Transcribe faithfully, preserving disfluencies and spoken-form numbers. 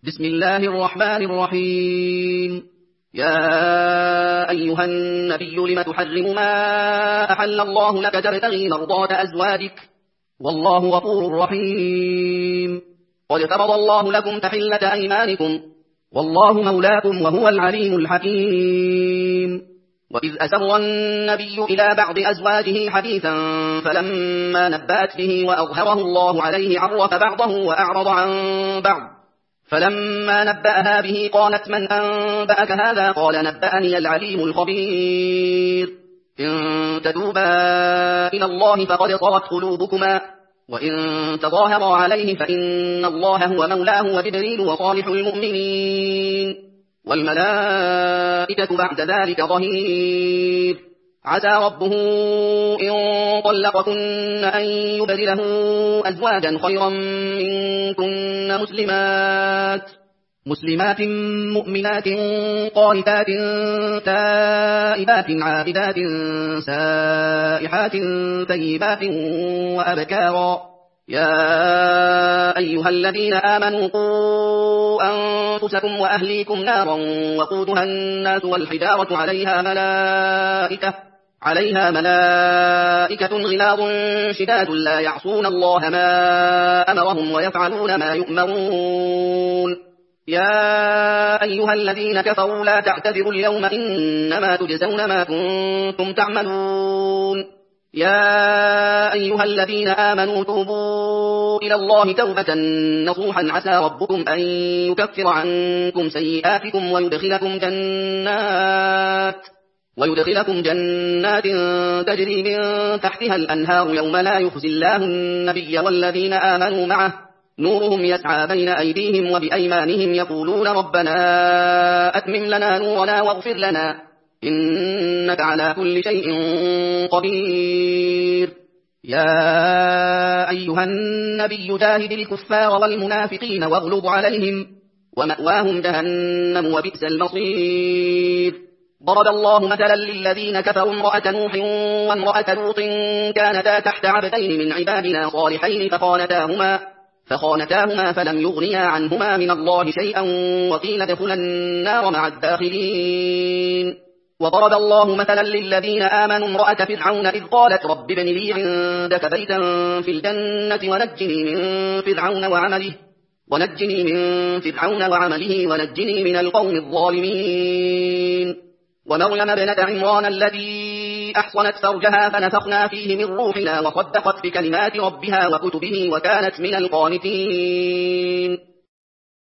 بسم الله الرحمن الرحيم. يا أيها النبي لم تحرم ما أحل الله لك تبتغي مرضات أزواجك والله غفور رحيم. قد فرض الله لكم تحلة أيمانكم والله مولاكم وهو العليم الحكيم. وإذ أسر النبي إلى بعض أزواجه حديثا فلما نبأت به وأظهره الله عليه عرف بعضه وأعرض عن بعض فلما نبأها به قالت من أنبأك هذا قال نبأني العليم الخبير. إن تتوبا إلى الله فقد صغت قلوبكما وإن تظاهرا عليه فإن الله هو مولاه وجبريل وصالح المؤمنين والملائكة بعد ذلك ظهير. عسى ربه إن طلقكن أن يبدله أزواجا خيرا منكن مسلمات مسلمات مؤمنات قانتات تائبات عابدات سائحات طيبات وأبكارا. يا أيها الذين آمنوا قوا أنفسكم وأهليكم نارا وقودها الناس والحجارة عليها ملائكة عليها ملائكة غلاظ شداد لا يعصون الله ما أمرهم ويفعلون ما يؤمرون. يا أيها الذين كفروا لا تعتذروا اليوم إنما تجزون ما كنتم تعملون. يا أيها الذين آمنوا توبوا إلى الله توبة نصوحا عسى ربكم أن يكفر عنكم سيئاتكم ويدخلكم جنات ويدخلكم جنات تجري من تحتها الأنهار يوم لا يخزي الله النبي والذين آمنوا معه نورهم يسعى بين أيديهم وبأيمانهم يقولون ربنا أتمم لنا نورنا واغفر لنا إنك على كل شيء قدير. يا أيها النبي جاهد الكفار والمنافقين واغلظ عليهم ومأواهم جهنم وبئس المصير. ضرب الله مثلا للذين كفروا امرأة نوح وامرأة لوط كانتا تحت عبدين من عبادنا صالحين فخانتاهما فخانتاهما فلم يغنيا عنهما من الله شيئا وقيل ادخلا النار مع الداخلين. وضرب الله مثلا للذين آمنوا امرأة فرعون إذ قالت رب ابن لي عندك بيتا في الجنة ونجني من فرعون وعمله ونجني من فرعون وعمله ونجني من القوم الظالمين. ومريم ابنة عمران التي أحصنت فرجها فنفخنا فيه من روحنا وصدقت بكلمات ربها وكتبه وكانت من القانتين.